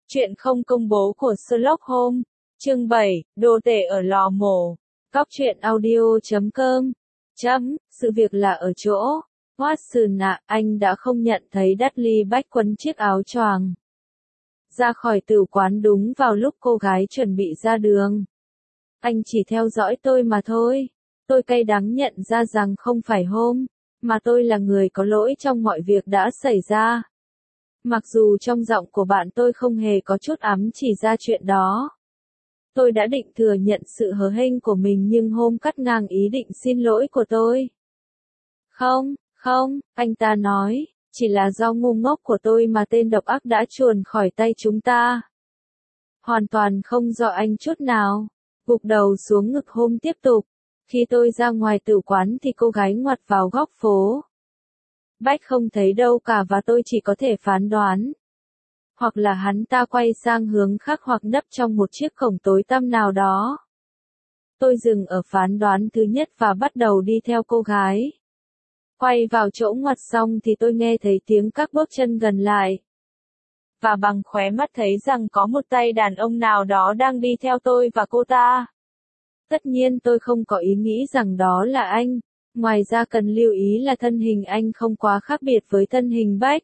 Chuyện không công bố của Sherlock Holmes, chương 7, đồ tể ở lò mổ. Cóc truyện audio.com. Sự việc là ở chỗ, Watson ạ, anh đã không nhận thấy Dudley Bách quấn chiếc áo choàng ra khỏi tử quán đúng vào lúc cô gái chuẩn bị ra đường. Anh chỉ theo dõi tôi mà thôi. Tôi cay đắng nhận ra rằng không phải Holmes, mà tôi là người có lỗi trong mọi việc đã xảy ra. Mặc dù trong giọng của bạn tôi không hề có chút ám chỉ ra chuyện đó. Tôi đã định thừa nhận sự hờ hênh của mình nhưng Holmes cắt ngang ý định xin lỗi của tôi. Không, anh ta nói, chỉ là do ngu ngốc của tôi mà tên độc ác đã chuồn khỏi tay chúng ta. Hoàn toàn không do anh chút nào. Gục đầu xuống ngực Holmes tiếp tục. Khi tôi ra ngoài tử quán thì cô gái ngoặt vào góc phố. Bách không thấy đâu cả và tôi chỉ có thể phán đoán. Hoặc là hắn ta quay sang hướng khác hoặc nấp trong một chiếc cổng tối tăm nào đó. Tôi dừng ở phán đoán thứ nhất và bắt đầu đi theo cô gái. Quay vào chỗ ngoặt xong thì tôi nghe thấy tiếng các bước chân gần lại. Và bằng khóe mắt thấy rằng có một tay đàn ông nào đó đang đi theo tôi và cô ta. Tất nhiên tôi không có ý nghĩ rằng đó là anh. Ngoài ra cần lưu ý là thân hình anh không quá khác biệt với thân hình Bách.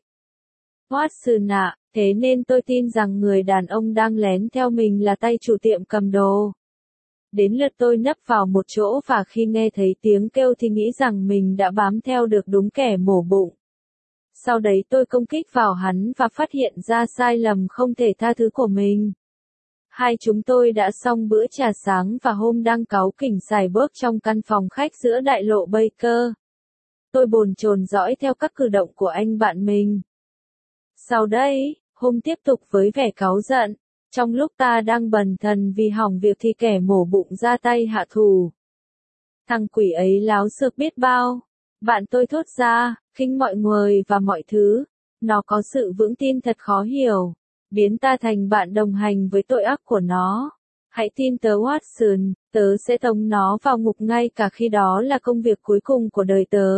Watson ạ, thế nên tôi tin rằng người đàn ông đang lén theo mình là tay chủ tiệm cầm đồ. Đến lượt tôi nấp vào một chỗ và khi nghe thấy tiếng kêu thì nghĩ rằng mình đã bám theo được đúng kẻ mổ bụng. Sau đấy tôi công kích vào hắn và phát hiện ra sai lầm không thể tha thứ của mình. Hai chúng tôi đã xong bữa trà sáng và Holmes đang cáu kỉnh xài bước trong căn phòng khách giữa đại lộ Baker. Tôi bồn chồn dõi theo các cử động của anh bạn mình. Sau đây, Holmes tiếp tục với vẻ cáu giận. Trong lúc ta đang bần thần vì hỏng việc thì kẻ mổ bụng ra tay hạ thủ. Thằng quỷ ấy láo xược biết bao. Bạn tôi thốt ra, khinh mọi người và mọi thứ. Nó có sự vững tin thật khó hiểu. Biến ta thành bạn đồng hành với tội ác của nó. Hãy tin tớ Watson, tớ sẽ tống nó vào ngục ngay cả khi đó là công việc cuối cùng của đời tớ.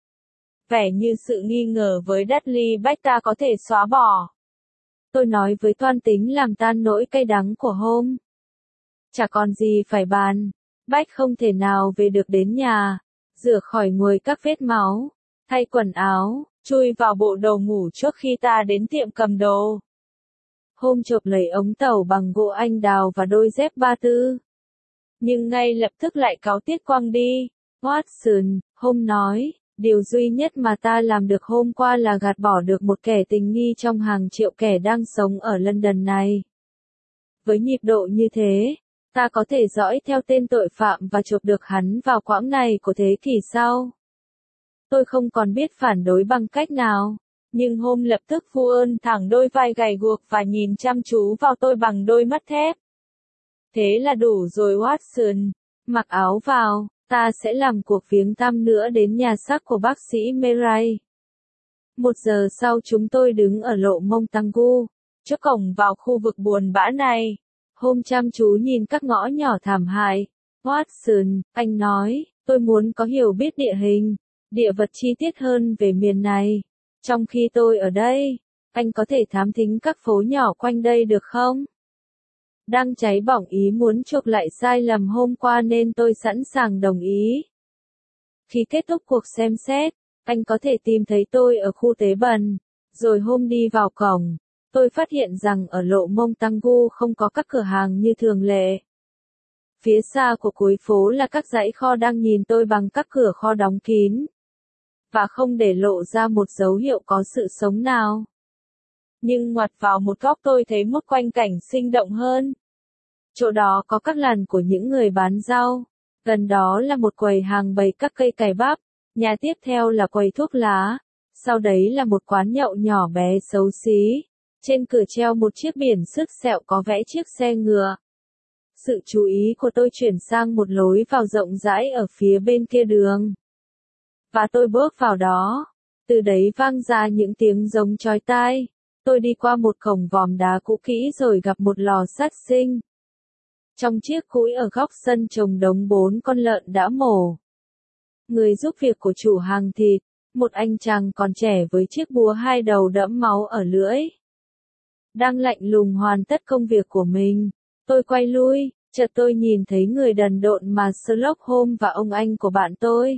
Vẻ như sự nghi ngờ với Dudley Bách ta có thể xóa bỏ. Tôi nói với toan tính làm tan nỗi cay đắng của Holmes. Chả còn gì phải bàn. Bách không thể nào về được đến nhà, rửa khỏi nguôi các vết máu, thay quần áo, chui vào bộ đồ ngủ trước khi ta đến tiệm cầm đồ. Holmes chộp lấy ống tẩu bằng gỗ anh đào và đôi dép ba tư. Nhưng ngay lập tức lại cáu tiết quăng đi. Watson, Holmes nói, điều duy nhất mà ta làm được hôm qua là gạt bỏ được một kẻ tình nghi trong hàng triệu kẻ đang sống ở London này. Với nhịp độ như thế, ta có thể dõi theo tên tội phạm và chộp được hắn vào quãng này của thế kỷ sau. Tôi không còn biết phản đối bằng cách nào. Nhưng Holmes lập tức vươn thẳng đôi vai gầy guộc và nhìn chăm chú vào tôi bằng đôi mắt thép. Thế là đủ rồi Watson. Mặc áo vào, ta sẽ làm cuộc viếng thăm nữa đến nhà xác của bác sĩ Murray. 1 giờ sau chúng tôi đứng ở lộ Montagu, trước cổng vào khu vực buồn bã này. Holmes chăm chú nhìn các ngõ nhỏ thảm hại. Watson, anh nói, tôi muốn có hiểu biết địa hình, địa vật chi tiết hơn về miền này. Trong khi tôi ở đây, anh có thể thám thính các phố nhỏ quanh đây được không? Đang cháy bỏng ý muốn chuộc lại sai lầm hôm qua nên tôi sẵn sàng đồng ý. Khi kết thúc cuộc xem xét, anh có thể tìm thấy tôi ở khu tế bần. Rồi Holmes đi vào cổng, tôi phát hiện rằng ở lộ Montagu không có các cửa hàng như thường lệ. Phía xa của cuối phố là các dãy kho đang nhìn tôi bằng các cửa kho đóng kín. Và không để lộ ra một dấu hiệu có sự sống nào. Nhưng ngoặt vào một góc tôi thấy một quanh cảnh sinh động hơn. Chỗ đó có các làn của những người bán rau. Gần đó là một quầy hàng bày các cây cải bắp. Nhà tiếp theo là quầy thuốc lá. Sau đấy là một quán nhậu nhỏ bé xấu xí. Trên cửa treo một chiếc biển sứt sẹo có vẽ chiếc xe ngựa. Sự chú ý của tôi chuyển sang một lối vào rộng rãi ở phía bên kia đường. Và tôi bước vào đó. Từ đấy vang ra những tiếng giống chói tai. Tôi đi qua một cổng vòm đá cũ kỹ rồi gặp một lò sát sinh. Trong chiếc cũi ở góc sân trồng đống 4 con lợn đã mổ. Người giúp việc của chủ hàng thịt, một anh chàng còn trẻ với chiếc búa 2 đầu đẫm máu ở lưỡi. đang lạnh lùng hoàn tất công việc của mình. Tôi quay lui, chợt tôi nhìn thấy người đần độn mà Sherlock Holmes và ông anh của bạn tôi.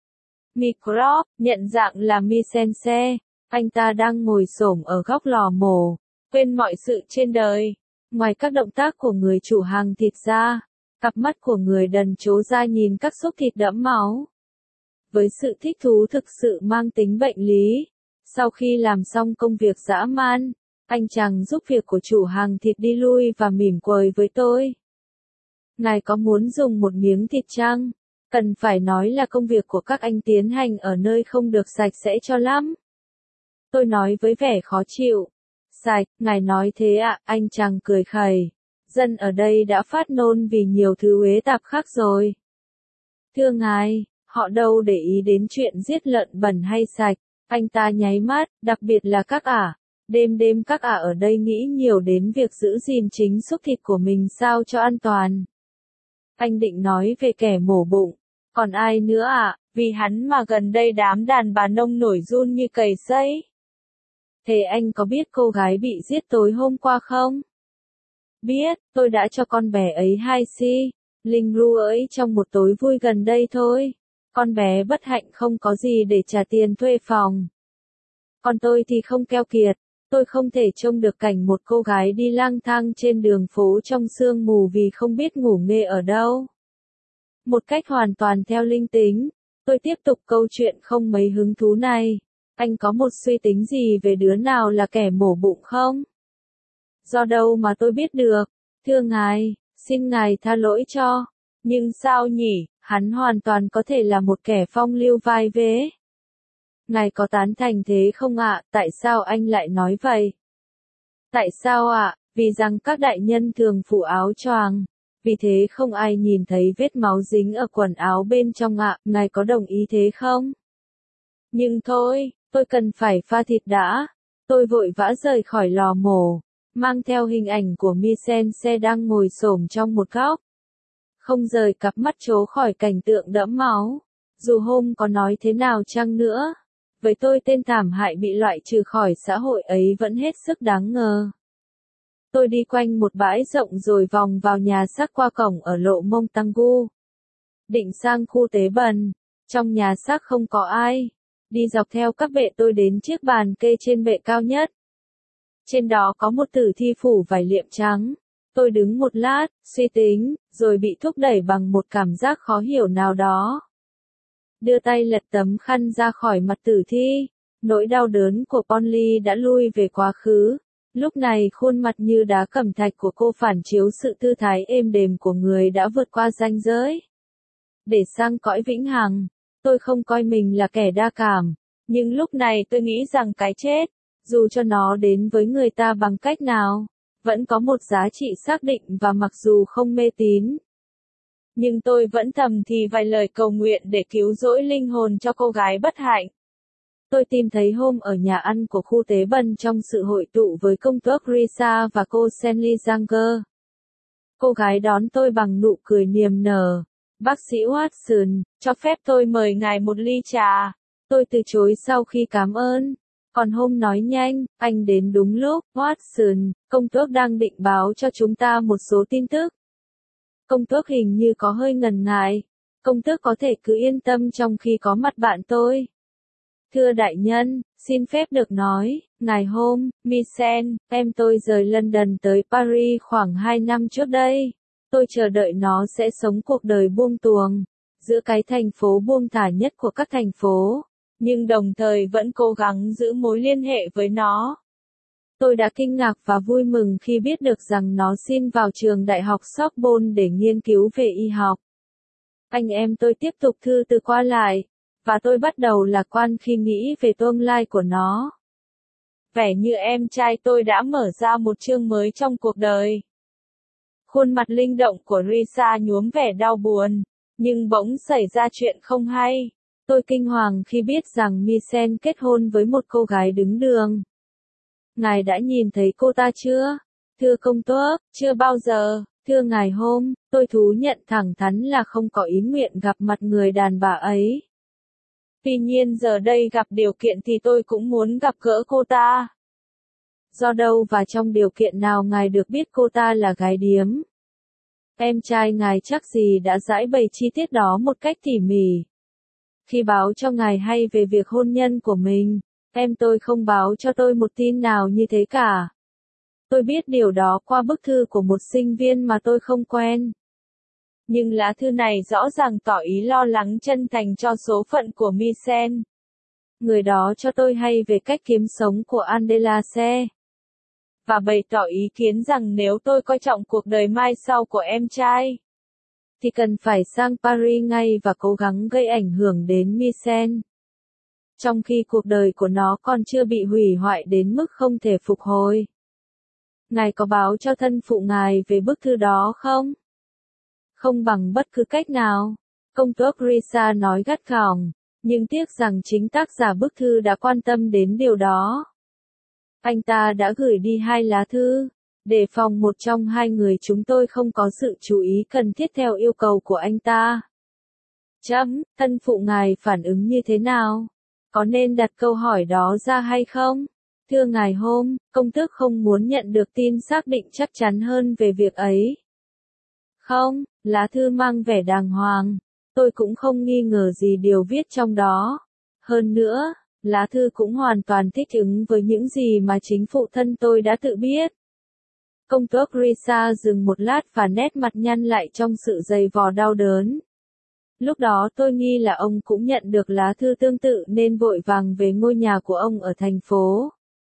Mycroft, nhận dạng là Mycense, anh ta đang ngồi xổm ở góc lò mổ, quên mọi sự trên đời. Ngoài các động tác của người chủ hàng thịt ra, cặp mắt của người đần trố ra nhìn các xúc thịt đẫm máu. Với sự thích thú thực sự mang tính bệnh lý, sau khi làm xong công việc dã man, anh chàng giúp việc của chủ hàng thịt đi lui và mỉm cười với tôi. Ngài có muốn dùng một miếng thịt chăng? Cần phải nói là công việc của các anh tiến hành ở nơi không được sạch sẽ cho lắm. Tôi nói với vẻ khó chịu. Sạch, ngài nói thế ạ, anh chàng cười khẩy. Dân ở đây đã phát nôn vì nhiều thứ uế tạp khác rồi. Thưa ngài, họ đâu để ý đến chuyện giết lợn bẩn hay sạch. Anh ta nháy mắt, đặc biệt là các ả. Đêm đêm các ả ở đây nghĩ nhiều đến việc giữ gìn chính xúc thịt của mình sao cho an toàn. Anh định nói về kẻ mổ bụng. Còn ai nữa ạ? Vì hắn mà gần đây đám đàn bà nông nổi run như cầy sấy. Thế anh có biết cô gái bị giết tối hôm qua không? Biết, tôi đã cho con bé ấy 2 xi linh ru ấy trong một tối vui gần đây thôi. Con bé bất hạnh không có gì để trả tiền thuê phòng. Còn tôi thì không keo kiệt, tôi không thể trông được cảnh một cô gái đi lang thang trên đường phố trong sương mù vì không biết ngủ nghê ở đâu. Một cách hoàn toàn theo linh tính, tôi tiếp tục câu chuyện không mấy hứng thú này. Anh có một suy tính gì về đứa nào là kẻ mổ bụng không? Do đâu mà tôi biết được? Thưa ngài, xin ngài tha lỗi cho. Nhưng sao nhỉ, hắn hoàn toàn có thể là một kẻ phong lưu vai vế. Ngài có tán thành thế không ạ? Tại sao anh lại nói vậy? Tại sao ạ? Vì rằng các đại nhân thường phủ áo choàng. Vì thế không ai nhìn thấy vết máu dính ở quần áo bên trong ạ. Ngài có đồng ý thế không? Nhưng thôi, tôi cần phải pha thịt đã. Tôi vội vã rời khỏi lò mổ, mang theo hình ảnh của Mycense đang ngồi xổm trong một góc. Không rời cặp mắt trố khỏi cảnh tượng đẫm máu. Dù Holmes có nói thế nào chăng nữa, với tôi tên thảm hại bị loại trừ khỏi xã hội ấy vẫn hết sức đáng ngờ. Tôi đi quanh một bãi rộng rồi vòng vào nhà xác qua cổng ở lộ Montagu. Định sang khu tế bần, trong nhà xác không có ai. Đi dọc theo các bệ tôi đến chiếc bàn kê trên bệ cao nhất. Trên đó có một tử thi phủ vải liệm trắng. Tôi đứng một lát, suy tính, rồi bị thúc đẩy bằng một cảm giác khó hiểu nào đó. Đưa tay lật tấm khăn ra khỏi mặt tử thi. Nỗi đau đớn của Polly đã lui về quá khứ. Lúc này khuôn mặt như đá cẩm thạch của cô phản chiếu sự tư thái êm đềm của người đã vượt qua ranh giới. Để sang cõi vĩnh hằng, tôi không coi mình là kẻ đa cảm, nhưng lúc này tôi nghĩ rằng cái chết, dù cho nó đến với người ta bằng cách nào, vẫn có một giá trị xác định và mặc dù không mê tín. Nhưng tôi vẫn thầm thì vài lời cầu nguyện để cứu rỗi linh hồn cho cô gái bất hạnh. Tôi tìm thấy Holmes ở nhà ăn của khu tế bần trong sự hội tụ với công tước Risa và cô Stanley Younger. Cô gái đón tôi bằng nụ cười niềm nở. Bác sĩ Watson, cho phép tôi mời ngài một ly trà. Tôi từ chối sau khi cảm ơn. Còn Holmes nói nhanh, anh đến đúng lúc. Watson, công tước đang định báo cho chúng ta một số tin tức. Công tước hình như có hơi ngần ngại. Công tước có thể cứ yên tâm trong khi có mặt bạn tôi. Thưa đại nhân, xin phép được nói, ngài Holmes, Mycen, em tôi rời London tới Paris khoảng 2 năm trước đây. Tôi chờ đợi nó sẽ sống cuộc đời buông tuồng, giữa cái thành phố buông thả nhất của các thành phố, nhưng đồng thời vẫn cố gắng giữ mối liên hệ với nó. Tôi đã kinh ngạc và vui mừng khi biết được rằng nó xin vào trường đại học Sorbonne để nghiên cứu về y học. Anh em tôi tiếp tục thư từ qua lại, và tôi bắt đầu lạc quan khi nghĩ về tương lai của nó. Vẻ như em trai tôi đã mở ra một chương mới trong cuộc đời. Khuôn mặt linh động của Risa nhuốm vẻ đau buồn, nhưng bỗng xảy ra chuyện không hay. Tôi kinh hoàng khi biết rằng Mycen kết hôn với một cô gái đứng đường. Ngài đã nhìn thấy cô ta chưa? Thưa công tước, chưa bao giờ. Thưa ngài Holmes, tôi thú nhận thẳng thắn là không có ý nguyện gặp mặt người đàn bà ấy. Tuy nhiên giờ đây gặp điều kiện thì tôi cũng muốn gặp gỡ cô ta. Do đâu và trong điều kiện nào ngài được biết cô ta là gái điếm? Em trai ngài chắc gì đã giải bày chi tiết đó một cách tỉ mỉ. Khi báo cho ngài hay về việc hôn nhân của mình, em tôi không báo cho tôi một tin nào như thế cả. Tôi biết điều đó qua bức thư của một sinh viên mà tôi không quen. Nhưng lá thư này rõ ràng tỏ ý lo lắng chân thành cho số phận của Michel. Người đó cho tôi hay về cách kiếm sống của Andelace. Và bày tỏ ý kiến rằng nếu tôi coi trọng cuộc đời mai sau của em trai, thì cần phải sang Paris ngay và cố gắng gây ảnh hưởng đến Michel. Trong khi cuộc đời của nó còn chưa bị hủy hoại đến mức không thể phục hồi. Ngài có báo cho thân phụ ngài về bức thư đó không? Không bằng bất cứ cách nào. Công tước Risa nói gắt gỏng, nhưng tiếc rằng chính tác giả bức thư đã quan tâm đến điều đó. Anh ta đã gửi đi 2 lá thư, để phòng một trong 2 người chúng tôi không có sự chú ý cần thiết theo yêu cầu của anh ta. Thân phụ ngài phản ứng như thế nào? Có nên đặt câu hỏi đó ra hay không? Thưa ngài công tước không muốn nhận được tin xác định chắc chắn hơn về việc ấy. Không, lá thư mang vẻ đàng hoàng. Tôi cũng không nghi ngờ gì điều viết trong đó. Hơn nữa, lá thư cũng hoàn toàn thích ứng với những gì mà chính phụ thân tôi đã tự biết. Công tước Risa dừng một lát và nét mặt nhăn lại trong sự dày vò đau đớn. Lúc đó tôi nghi là ông cũng nhận được lá thư tương tự nên vội vàng về ngôi nhà của ông ở thành phố.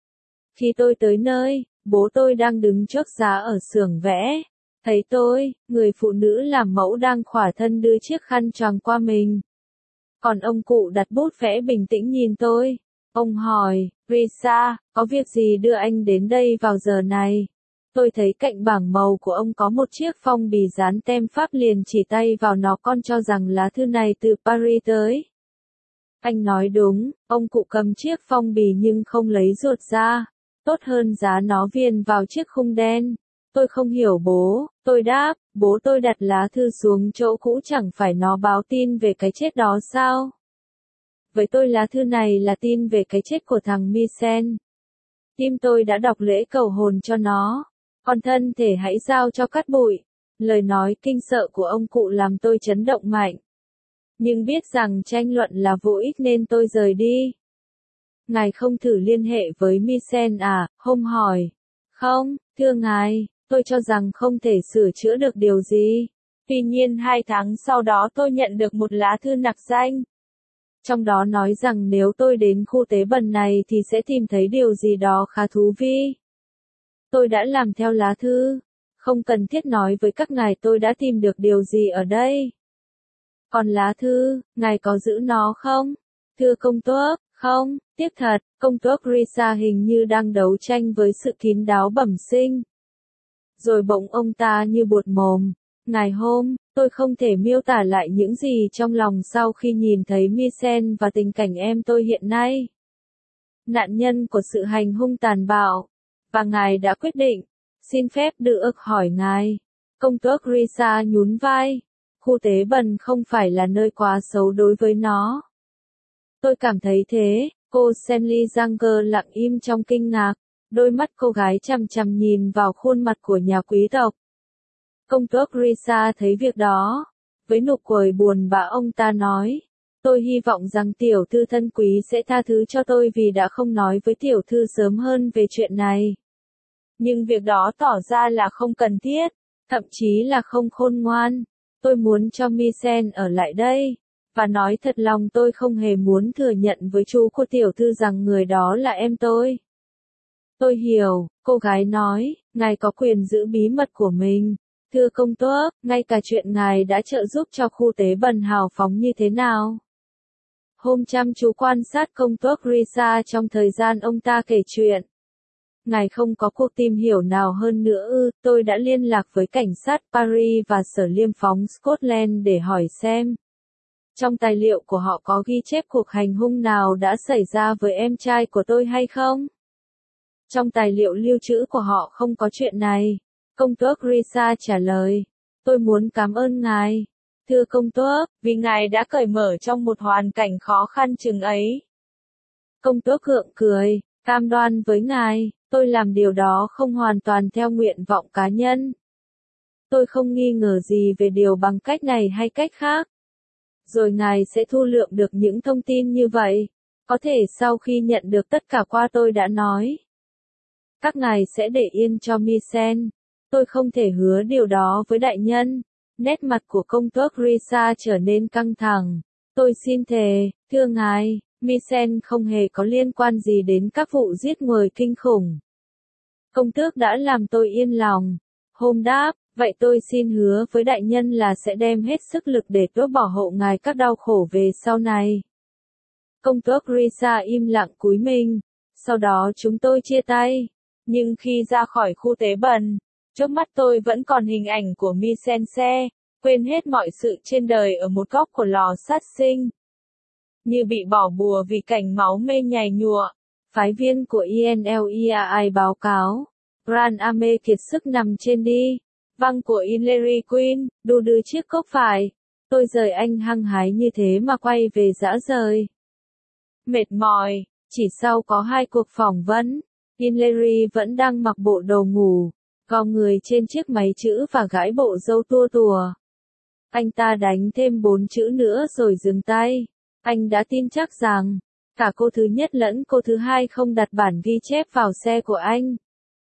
Khi tôi tới nơi, bố tôi đang đứng trước giá ở xưởng vẽ. Thấy tôi, người phụ nữ làm mẫu đang khỏa thân đưa chiếc khăn choàng qua mình. Còn ông cụ đặt bút vẽ bình tĩnh nhìn tôi. Ông hỏi, Risa, có việc gì đưa anh đến đây vào giờ này? Tôi thấy cạnh bảng màu của ông có một chiếc phong bì dán tem Pháp liền chỉ tay vào nó con cho rằng lá thư này từ Paris tới. Anh nói đúng, ông cụ cầm chiếc phong bì nhưng không lấy ruột ra. Tốt hơn giá nó viền vào chiếc khung đen. Tôi không hiểu bố, tôi đáp, bố tôi đặt lá thư xuống chỗ cũ chẳng phải nó báo tin về cái chết đó sao? Với tôi lá thư này là tin về cái chết của thằng Michel. Tim tôi đã đọc lễ cầu hồn cho nó. Còn thân thể hãy giao cho cát bụi. Lời nói kinh sợ của ông cụ làm tôi chấn động mạnh. Nhưng biết rằng tranh luận là vô ích nên tôi rời đi. Ngài không thử liên hệ với Michel à? Hôm hỏi. Không, thưa ngài, tôi cho rằng không thể sửa chữa được điều gì. Tuy nhiên 2 tháng sau đó tôi nhận được một lá thư nặc danh. Trong đó nói rằng nếu tôi đến khu tế bần này thì sẽ tìm thấy điều gì đó khá thú vị. Tôi đã làm theo lá thư. Không cần thiết nói với các ngài tôi đã tìm được điều gì ở đây. Còn lá thư, ngài có giữ nó không? Thưa công tước, không, tiếc thật, công tước Risa hình như đang đấu tranh với sự kín đáo bẩm sinh. Rồi bỗng ông ta như buột mồm. Ngài tôi không thể miêu tả lại những gì trong lòng sau khi nhìn thấy Michel và tình cảnh em tôi hiện nay. Nạn nhân của sự hành hung tàn bạo. Và ngài đã quyết định. Xin phép được hỏi ngài. Công tước Risa nhún vai. Khu tế bần không phải là nơi quá xấu đối với nó. Tôi cảm thấy thế. Cô Stanley Younger lặng im trong kinh ngạc. Đôi mắt cô gái chằm chằm nhìn vào khuôn mặt của nhà quý tộc. Công tước Risa thấy việc đó. Với nụ cười buồn bã ông ta nói. Tôi hy vọng rằng tiểu thư thân quý sẽ tha thứ cho tôi vì đã không nói với tiểu thư sớm hơn về chuyện này. Nhưng việc đó tỏ ra là không cần thiết, thậm chí là không khôn ngoan. Tôi muốn cho Michel ở lại đây. Và nói thật lòng tôi không hề muốn thừa nhận với chú của tiểu thư rằng người đó là em tôi. Tôi hiểu, cô gái nói, ngài có quyền giữ bí mật của mình. Thưa công tước, ngay cả chuyện ngài đã trợ giúp cho khu tế bần hào phóng như thế nào. Hôm chăm chú quan sát công tước Risa trong thời gian ông ta kể chuyện. Ngài không có cuộc tìm hiểu nào hơn nữa ư? Tôi đã liên lạc với cảnh sát Paris và sở liêm phóng Scotland để hỏi xem. Trong tài liệu của họ có ghi chép cuộc hành hung nào đã xảy ra với em trai của tôi hay không? Trong tài liệu lưu trữ của họ không có chuyện này. Công tước Risa trả lời. Tôi muốn cảm ơn ngài. Thưa công tước, vì ngài đã cởi mở trong một hoàn cảnh khó khăn chừng ấy. Công tước gượng cười, cam đoan với ngài. Tôi làm điều đó không hoàn toàn theo nguyện vọng cá nhân. Tôi không nghi ngờ gì về điều bằng cách này hay cách khác. Rồi ngài sẽ thu lượm được những thông tin như vậy. Có thể sau khi nhận được tất cả qua tôi đã nói. Các ngài sẽ để yên cho Misen. Tôi không thể hứa điều đó với đại nhân. Nét mặt của công tước Risa trở nên căng thẳng. Tôi xin thề, thưa ngài, Misen không hề có liên quan gì đến các vụ giết người kinh khủng. Công tước đã làm tôi yên lòng. Hôm đáp, vậy tôi xin hứa với đại nhân là sẽ đem hết sức lực để tôi bảo hộ ngài các đau khổ về sau này. Công tước Risa im lặng cúi mình. Sau đó chúng tôi chia tay. Nhưng khi ra khỏi khu tế bần, trước mắt tôi vẫn còn hình ảnh của Misense, quên hết mọi sự trên đời ở một góc của lò sát sinh. Như bị bỏ bùa vì cảnh máu mê nhầy nhụa. Phái viên của INLEAI báo cáo. Gran Ame kiệt sức nằm trên đi. Văng của Hillary Quinn, đu đưa chiếc cốc phải. Tôi rời anh hăng hái như thế mà quay về dã rời. Mệt mỏi, chỉ sau có 2 cuộc phỏng vấn, Hillary vẫn đang mặc bộ đồ ngủ, gò người trên chiếc máy chữ và gãi bộ râu tua tùa. Anh ta đánh thêm 4 chữ nữa rồi dừng tay. Anh đã tin chắc rằng, cả cô thứ nhất lẫn cô thứ hai không đặt bản ghi chép vào xe của anh.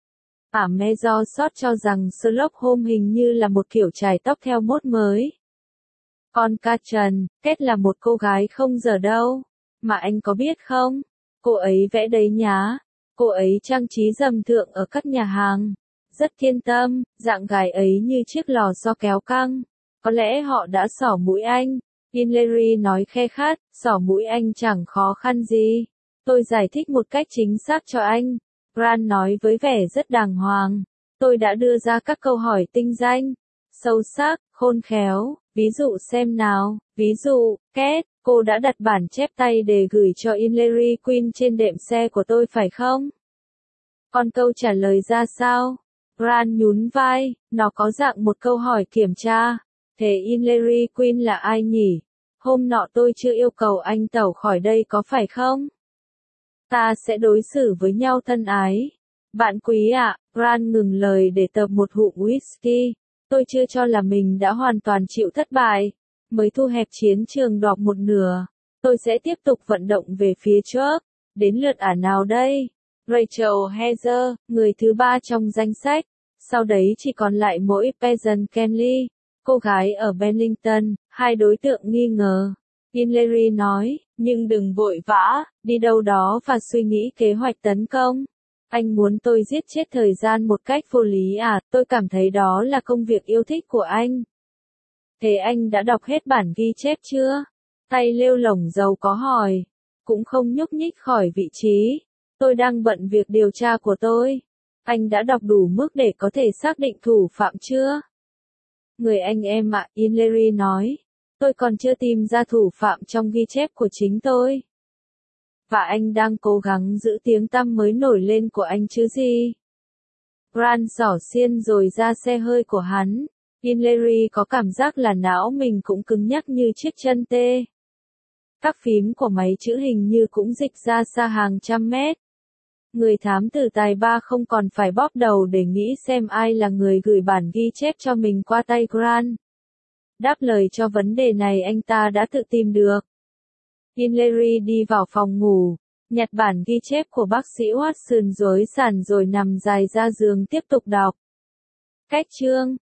Mezo sót cho rằng Sherlock Holmes hình như là một kiểu chải tóc theo mốt mới. Còn Catherine, Kết là một cô gái không dở đâu. Mà anh có biết không? Cô ấy vẽ đấy nhá. Cô ấy trang trí dầm thượng ở các nhà hàng. Rất thiên tâm, dạng gái ấy như chiếc lò xo kéo căng. Có lẽ họ đã xỏ mũi anh. Hillary nói khe khát, xỏ mũi anh chẳng khó khăn gì. Tôi giải thích một cách chính xác cho anh. Grant nói với vẻ rất đàng hoàng. Tôi đã đưa ra các câu hỏi tinh danh, sâu sắc, khôn khéo. Ví dụ xem nào, ví dụ, Kết, cô đã đặt bản chép tay để gửi cho Hillary Quinn trên đệm xe của tôi phải không? Còn câu trả lời ra sao? Grant nhún vai, nó có dạng một câu hỏi kiểm tra. Thế Hillary Quinn là ai nhỉ? Hôm nọ tôi chưa yêu cầu anh tẩu khỏi đây có phải không? Ta sẽ đối xử với nhau thân ái. Bạn quý ạ, Grant ngừng lời để tập một hụm whisky. Tôi chưa cho là mình đã hoàn toàn chịu thất bại. Mới thu hẹp chiến trường đọt một nửa. Tôi sẽ tiếp tục vận động về phía trước. Đến lượt ả nào đây? Rachel Heather, người thứ 3 trong danh sách. Sau đấy chỉ còn lại mỗi Pheasant Kenley, cô gái ở Bennington, 2 đối tượng nghi ngờ. Hillary nói, nhưng đừng vội vã, đi đâu đó và suy nghĩ kế hoạch tấn công. Anh muốn tôi giết chết thời gian một cách vô lý à? Tôi cảm thấy đó là công việc yêu thích của anh. Thế anh đã đọc hết bản ghi chép chưa? Tay lêu lổng dầu có hỏi. Cũng không nhúc nhích khỏi vị trí. Tôi đang bận việc điều tra của tôi. Anh đã đọc đủ mức để có thể xác định thủ phạm chưa? Người anh em ạ, Hillary nói. Tôi còn chưa tìm ra thủ phạm trong ghi chép của chính tôi. Và anh đang cố gắng giữ tiếng tăm mới nổi lên của anh chứ gì? Grant xỏ xiên rồi ra xe hơi của hắn. Hillary có cảm giác là não mình cũng cứng nhắc như chiếc chân tê. Các phím của máy chữ hình như cũng dịch ra xa hàng trăm mét. Người thám tử tài ba không còn phải bóp đầu để nghĩ xem ai là người gửi bản ghi chép cho mình qua tay Grant. Đáp lời cho vấn đề này anh ta đã tự tìm được. Hillary đi vào phòng ngủ, nhặt bản ghi chép của bác sĩ Watson rối sàn rồi nằm dài ra giường tiếp tục đọc. Cách chương